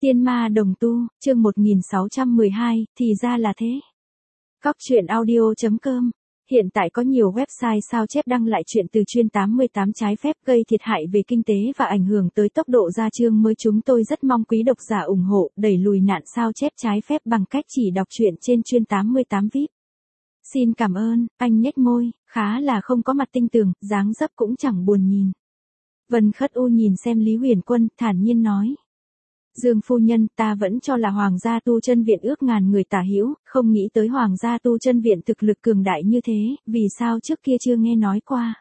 Tiên ma đồng tu, chương 1612, thì ra là thế. Cóc truyện audio.com. Hiện tại có nhiều website sao chép đăng lại chuyện từ chuyên 88 trái phép gây thiệt hại về kinh tế và ảnh hưởng tới tốc độ ra chương mới. Chúng tôi rất mong quý độc giả ủng hộ, đẩy lùi nạn sao chép trái phép bằng cách chỉ đọc truyện trên chuyên 88 VIP. Xin cảm ơn. Anh nhếch môi, khá là không có mặt tinh tường, dáng dấp cũng chẳng buồn nhìn. Vân Khất U nhìn xem Lý Huyền Quân, thản nhiên nói. Dương phu nhân, ta vẫn cho là Hoàng gia Tu Chân Viện ước ngàn người tả hữu, không nghĩ tới Hoàng gia Tu Chân Viện thực lực cường đại như thế, vì sao trước kia chưa nghe nói qua.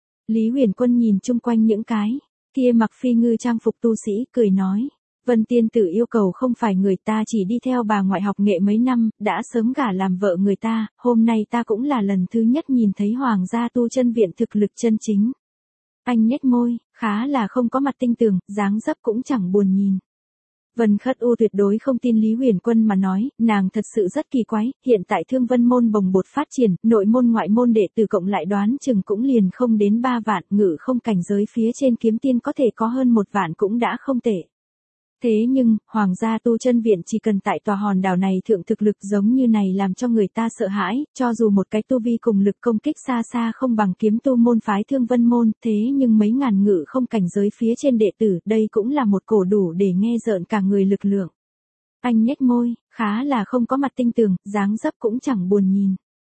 Lý Huyền Quân nhìn chung quanh những cái kia mặc phi ngư trang phục tu sĩ, cười nói. Vân tiên tử yêu cầu không phải người ta chỉ đi theo bà ngoại học nghệ mấy năm, đã sớm gả làm vợ người ta, hôm nay ta cũng là lần thứ nhất nhìn thấy Hoàng gia Tu Chân Viện thực lực chân chính. Anh nhếch môi, khá là không có mặt tinh tường, dáng dấp cũng chẳng buồn nhìn. Vân Khất U tuyệt đối không tin Lý Huyền Quân mà nói, nàng thật sự rất kỳ quái, hiện tại Thương Vân môn bồng bột phát triển, nội môn ngoại môn đệ tử cộng lại đoán chừng cũng liền không đến 3 vạn, ngự không cảnh giới phía trên kiếm tiên có thể có hơn 1 vạn cũng đã không tệ. Thế nhưng, Hoàng gia Tu Chân Viện chỉ cần tại tòa hòn đảo này thượng thực lực giống như này làm cho người ta sợ hãi, cho dù một cái tu vi cùng lực công kích xa xa không bằng kiếm tu môn phái Thương Vân môn, thế nhưng mấy ngàn ngự không cảnh giới phía trên đệ tử, đây cũng là một cổ đủ để nghe rợn cả người lực lượng. Anh nhếch môi, khá là không có mặt tinh tường, dáng dấp cũng chẳng buồn nhìn.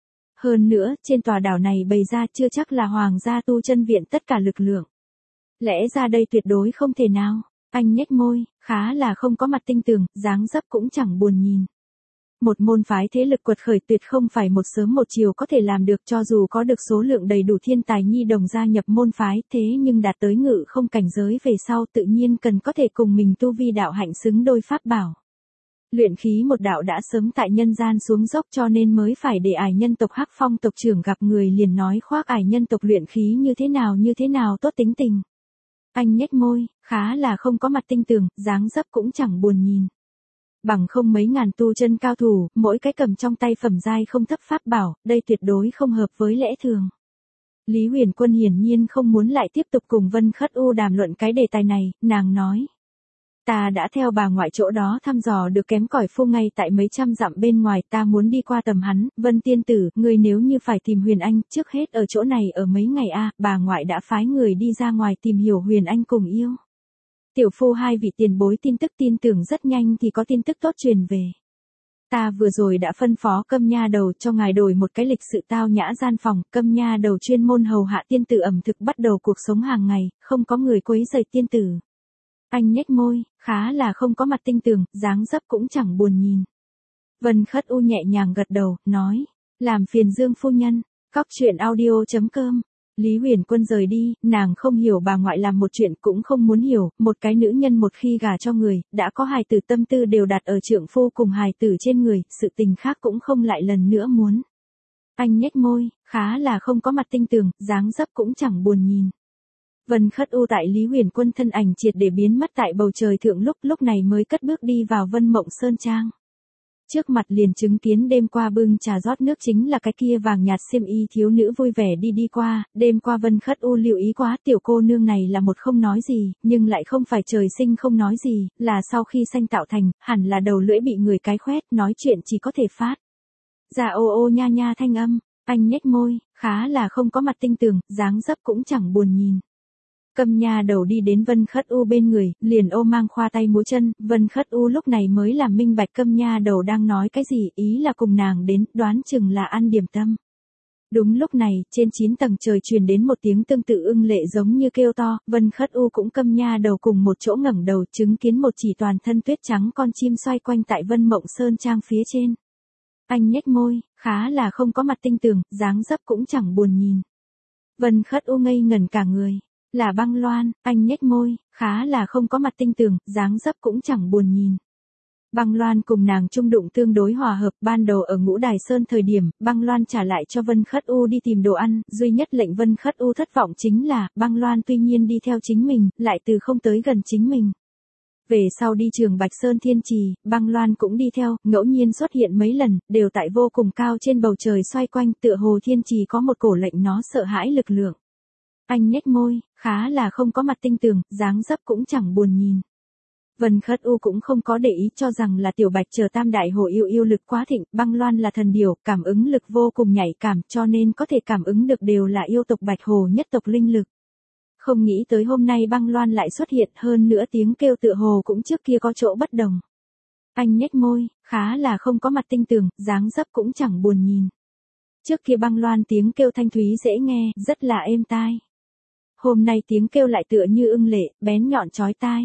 Hơn nữa, trên tòa đảo này bày ra chưa chắc là Hoàng gia Tu Chân Viện tất cả lực lượng. Lẽ ra đây tuyệt đối không thể nào. Anh nhếch môi, khá là không có mặt tinh tường, dáng dấp cũng chẳng buồn nhìn. Một môn phái thế lực quật khởi tuyệt không phải một sớm một chiều có thể làm được, cho dù có được số lượng đầy đủ thiên tài nhi đồng gia nhập môn phái, thế nhưng đạt tới ngự không cảnh giới về sau tự nhiên cần có thể cùng mình tu vi đạo hạnh xứng đôi pháp bảo. Luyện khí một đạo đã sớm tại nhân gian xuống dốc, cho nên mới phải để ải nhân tộc Hắc Phong tộc trưởng gặp người liền nói khoác ải nhân tộc luyện khí như thế nào tốt tính tình. Anh nhếch môi, khá là không có mặt tinh tường, dáng dấp cũng chẳng buồn nhìn. Bằng không mấy ngàn tu chân cao thủ, mỗi cái cầm trong tay phẩm giai không thấp pháp bảo, đây tuyệt đối không hợp với lẽ thường. Lý Huyền Quân hiển nhiên không muốn lại tiếp tục cùng Vân Khất U đàm luận cái đề tài này, nàng nói. Ta đã theo bà ngoại chỗ đó thăm dò được kém cỏi phu ngay tại mấy trăm dặm bên ngoài, ta muốn đi qua tầm hắn. Vân tiên tử, người nếu như phải tìm Huyền Anh, trước hết ở chỗ này ở mấy ngày bà ngoại đã phái người đi ra ngoài tìm hiểu Huyền Anh cùng yêu. Tiểu phu hai vị tiền bối tin tưởng rất nhanh thì có tin tức tốt truyền về. Ta vừa rồi đã phân phó Câm nha đầu cho ngài đổi một cái lịch sự tao nhã gian phòng, Câm nha đầu chuyên môn hầu hạ tiên tử ẩm thực bắt đầu cuộc sống hàng ngày, không có người quấy rầy tiên tử. Anh nhếch môi, khá là không có mặt tinh tường, dáng dấp cũng chẳng buồn nhìn. Vân Khất U nhẹ nhàng gật đầu, nói, làm phiền Dương phu nhân. Cóc truyện audio.com. Lý Huyền Quân rời đi, nàng không hiểu bà ngoại làm một chuyện cũng không muốn hiểu, một cái nữ nhân một khi gả cho người, đã có hài tử tâm tư đều đặt ở trượng phu cùng hài tử trên người, sự tình khác cũng không lại lần nữa muốn. Anh nhếch môi, khá là không có mặt tinh tường, dáng dấp cũng chẳng buồn nhìn. Vân Khất U tại Lý Huyền Quân thân ảnh triệt để biến mất tại bầu trời thượng, lúc này mới cất bước đi vào Vân Mộng Sơn Trang. Trước mặt liền chứng kiến đêm qua bưng trà rót nước chính là cái kia vàng nhạt xiêm y thiếu nữ vui vẻ đi qua, đêm qua Vân Khất U lưu ý quá, tiểu cô nương này là một không nói gì, nhưng lại không phải trời sinh không nói gì, là sau khi sanh tạo thành, hẳn là đầu lưỡi bị người cái khoét, nói chuyện chỉ có thể phát dạ ô ô nha nha thanh âm. Anh nhếch môi, khá là không có mặt tinh tường, dáng dấp cũng chẳng buồn nhìn. Câm nha đầu đi đến Vân Khất U bên người, liền ô mang khoa tay múa chân, Vân Khất U lúc này mới làm minh bạch Câm nha đầu đang nói cái gì, ý là cùng nàng đến, đoán chừng là ăn điểm tâm. Đúng lúc này, trên 9 tầng trời truyền đến một tiếng tương tự ưng lệ giống như kêu to, Vân Khất U cũng Câm nha đầu cùng một chỗ ngẩng đầu chứng kiến một chỉ toàn thân tuyết trắng con chim xoay quanh tại Vân Mộng Sơn Trang phía trên. Anh nhếch môi, khá là không có mặt tinh tường, dáng dấp cũng chẳng buồn nhìn. Vân Khất U ngây ngẩn cả người. Là Băng Loan. Anh nhếch môi, khá là không có mặt tinh tường, dáng dấp cũng chẳng buồn nhìn. Băng Loan cùng nàng chung đụng tương đối hòa hợp, ban đầu ở Ngũ Đài Sơn thời điểm, Băng Loan trả lại cho Vân Khất U đi tìm đồ ăn, duy nhất lệnh Vân Khất U thất vọng chính là, Băng Loan tuy nhiên đi theo chính mình, lại từ không tới gần chính mình. Về sau đi Trường Bạch Sơn Thiên Trì, Băng Loan cũng đi theo, ngẫu nhiên xuất hiện mấy lần, đều tại vô cùng cao trên bầu trời xoay quanh, tựa hồ Thiên Trì có một cổ lệnh nó sợ hãi lực lượng. Anh nhếch môi, khá là không có mặt tinh tường, dáng dấp cũng chẳng buồn nhìn. Vân Khất U cũng không có để ý, cho rằng là Tiểu Bạch chờ tam đại hồ yêu lực quá thịnh, băng loan là thần điểu, cảm ứng lực vô cùng nhạy cảm, cho nên có thể cảm ứng được đều là yêu tộc Bạch Hồ nhất tộc linh lực. Không nghĩ tới hôm nay băng loan lại xuất hiện, hơn nữa tiếng kêu tựa hồ cũng trước kia có chỗ bất đồng. Anh nhếch môi, khá là không có mặt tinh tường, dáng dấp cũng chẳng buồn nhìn. Trước kia băng loan tiếng kêu thanh thúy dễ nghe, rất là êm tai. Hôm nay tiếng kêu lại tựa như ưng lệ, bén nhọn chói tai.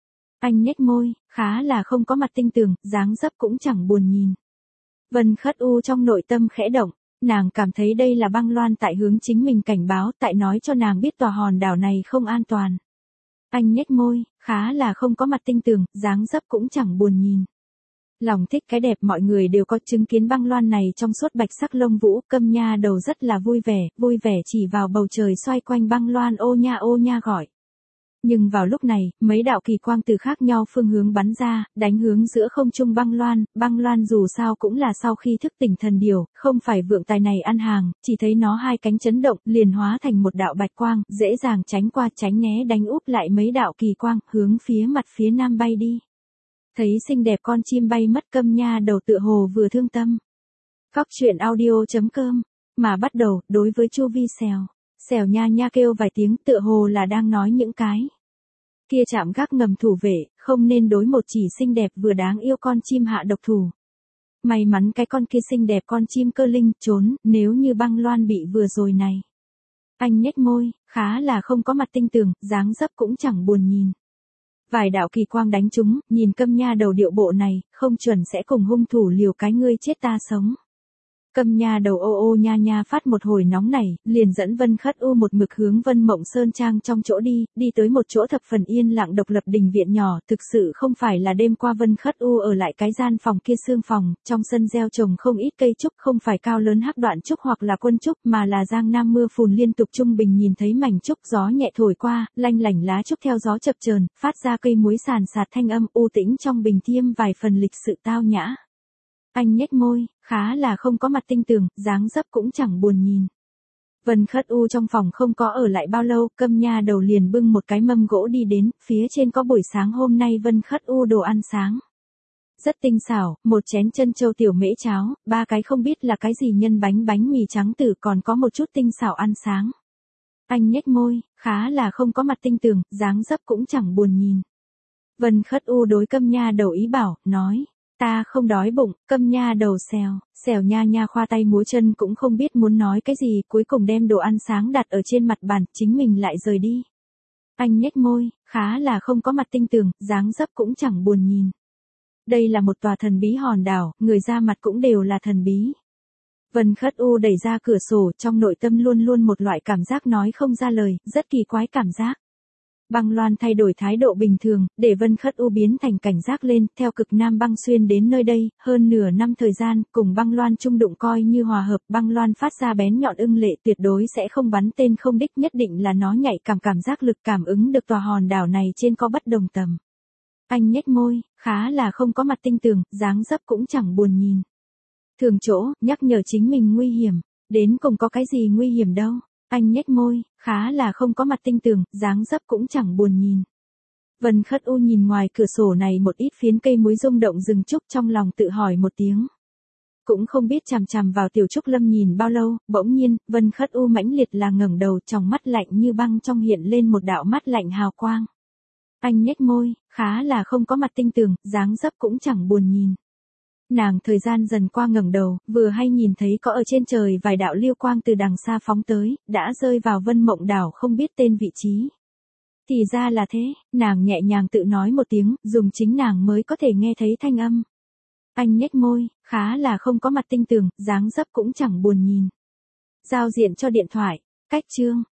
Anh nhếch môi, khá là không có mặt tinh tường, dáng dấp cũng chẳng buồn nhìn. Vân Khất U trong nội tâm khẽ động, nàng cảm thấy đây là băng loan tại hướng chính mình cảnh báo, tại nói cho nàng biết tòa hòn đảo này không an toàn. Anh nhếch môi, khá là không có mặt tinh tường, dáng dấp cũng chẳng buồn nhìn. Lòng thích cái đẹp, mọi người đều có chứng kiến băng loan này trong suốt bạch sắc lông vũ, Câm Nha Đầu rất là vui vẻ chỉ vào bầu trời xoay quanh băng loan ô nha gọi. Nhưng vào lúc này, mấy đạo kỳ quang từ khác nhau phương hướng bắn ra, đánh hướng giữa không trung băng loan dù sao cũng là sau khi thức tỉnh thần điều, không phải vượng tài này ăn hàng, chỉ thấy nó hai cánh chấn động, liền hóa thành một đạo bạch quang, dễ dàng tránh qua tránh né đánh úp lại mấy đạo kỳ quang, hướng phía mặt phía nam bay đi. Thấy xinh đẹp con chim bay mất, Câm Nha Đầu tựa hồ vừa thương tâm. Cóc truyện audio.com, mà bắt đầu, đối với Chu Vi Xèo nha kêu vài tiếng, tựa hồ là đang nói những cái kia chạm gác ngầm thủ vệ, không nên đối một chỉ xinh đẹp vừa đáng yêu con chim hạ độc thủ. May mắn cái con kia xinh đẹp con chim cơ linh trốn, nếu như băng loan bị vừa rồi này. Anh nhếch môi, khá là không có mặt tinh tường, dáng dấp cũng chẳng buồn nhìn. Vài đạo kỳ quang đánh trúng, nhìn Câm Nha Đầu điệu bộ này, không chuẩn sẽ cùng hung thủ liều cái ngươi chết ta sống. Câm Nha Đầu ô nha phát một hồi nóng này, liền dẫn Vân Khất U một mực hướng Vân Mộng Sơn Trang trong chỗ đi tới một chỗ thập phần yên lặng độc lập đình viện nhỏ, thực sự không phải là đêm qua Vân Khất U ở lại cái gian phòng kia sương phòng, trong sân gieo trồng không ít cây trúc, không phải cao lớn hắc đoạn trúc hoặc là quân trúc, mà là giang nam mưa phùn liên tục trung bình nhìn thấy mảnh trúc, gió nhẹ thổi qua, lanh lảnh lá trúc theo gió chập chờn, phát ra cây muối sàn sạt thanh âm, u tĩnh trong bình thiêm vài phần lịch sự tao nhã. Anh nhếch môi, khá là không có mặt tinh tường, dáng dấp cũng chẳng buồn nhìn. Vân Khất U trong phòng không có ở lại bao lâu, Câm Nha Đầu liền bưng một cái mâm gỗ đi đến, phía trên có buổi sáng hôm nay Vân Khất U đồ ăn sáng. Rất tinh xảo, một chén chân châu tiểu mễ cháo, ba cái không biết là cái gì nhân bánh mì trắng tử, còn có một chút tinh xảo ăn sáng. Anh nhếch môi, khá là không có mặt tinh tường, dáng dấp cũng chẳng buồn nhìn. Vân Khất U đối Câm Nha Đầu ý bảo, nói. Ta không đói bụng, Câm Nha Đầu xèo nha khoa tay múa chân cũng không biết muốn nói cái gì, cuối cùng đem đồ ăn sáng đặt ở trên mặt bàn, chính mình lại rời đi. Anh nhếch môi, khá là không có mặt tinh tường, dáng dấp cũng chẳng buồn nhìn. Đây là một tòa thần bí hòn đảo, người ra mặt cũng đều là thần bí. Vân Khất U đẩy ra cửa sổ, trong nội tâm luôn một loại cảm giác nói không ra lời, rất kỳ quái cảm giác. Băng loan thay đổi thái độ bình thường, để Vân Khất U biến thành cảnh giác lên, theo cực nam băng xuyên đến nơi đây, hơn nửa năm thời gian, cùng băng loan chung đụng coi như hòa hợp, băng loan phát ra bén nhọn ưng lệ, tuyệt đối sẽ không bắn tên không đích, nhất định là nó nhạy cảm giác lực cảm ứng được tòa hòn đảo này trên có bất đồng tầm. Anh nhếch môi, khá là không có mặt tinh tường, dáng dấp cũng chẳng buồn nhìn. Thường chỗ, nhắc nhở chính mình nguy hiểm, đến cùng có cái gì nguy hiểm đâu. Anh nhếch môi, khá là không có mặt tinh tường, dáng dấp cũng chẳng buồn nhìn. Vân Khất U nhìn ngoài cửa sổ này một ít phiến cây muối rung động rừng trúc, trong lòng tự hỏi một tiếng. Cũng không biết chằm vào tiểu trúc lâm nhìn bao lâu, bỗng nhiên, Vân Khất U mãnh liệt là ngẩng đầu, trong mắt lạnh như băng trong hiện lên một đạo mắt lạnh hào quang. Anh nhếch môi, khá là không có mặt tinh tường, dáng dấp cũng chẳng buồn nhìn. Nàng thời gian dần qua ngẩng đầu, vừa hay nhìn thấy có ở trên trời vài đạo lưu quang từ đằng xa phóng tới, đã rơi vào Vân Mộng đảo không biết tên vị trí. Thì ra là thế, nàng nhẹ nhàng tự nói một tiếng, dùng chính nàng mới có thể nghe thấy thanh âm. Anh nhếch môi, khá là không có mặt tinh tường, dáng dấp cũng chẳng buồn nhìn. Giao diện cho điện thoại, cách chương.